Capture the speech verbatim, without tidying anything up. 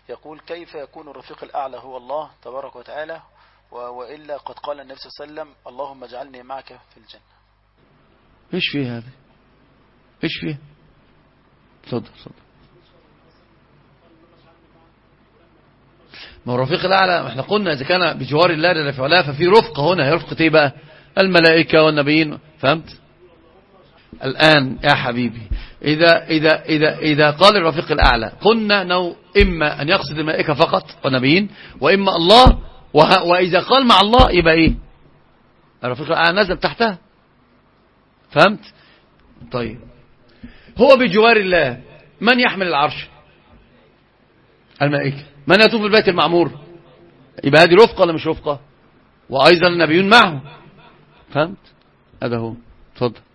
يقول كيف يكون الرفيق الأعلى هو الله تبارك وتعالى وإلا قد قال النبي صلى الله عليه وسلم اللهم اجعلني معك في الجنة. ايش فيه هذا؟ ايش فيه؟ اتفضل اتفضل. ما هو الرفيق الأعلى احنا قلنا إذا كان بجوار الله جل في علاه ففي رفقة هنا. رفقة ايه بقى؟ الملائكة والنبيين. فهمت؟ الآن يا حبيبي إذا, إذا, إذا, إذا قال الرفيق الأعلى قلنا أنه إما أن يقصد الملائكة فقط والنبيين وإما الله، وإذا قال مع الله يبقى إيه؟ الرفيق الأعلى نزل تحتها. فهمت؟ طيب هو بجوار الله من يحمل العرش؟ الملائكة. من يطوف البيت المعمور؟ يبقى هذه رفقة ولا مش رفقة؟ وأيضا النبيون معه. فهمت؟ هذا هو. اتفضل.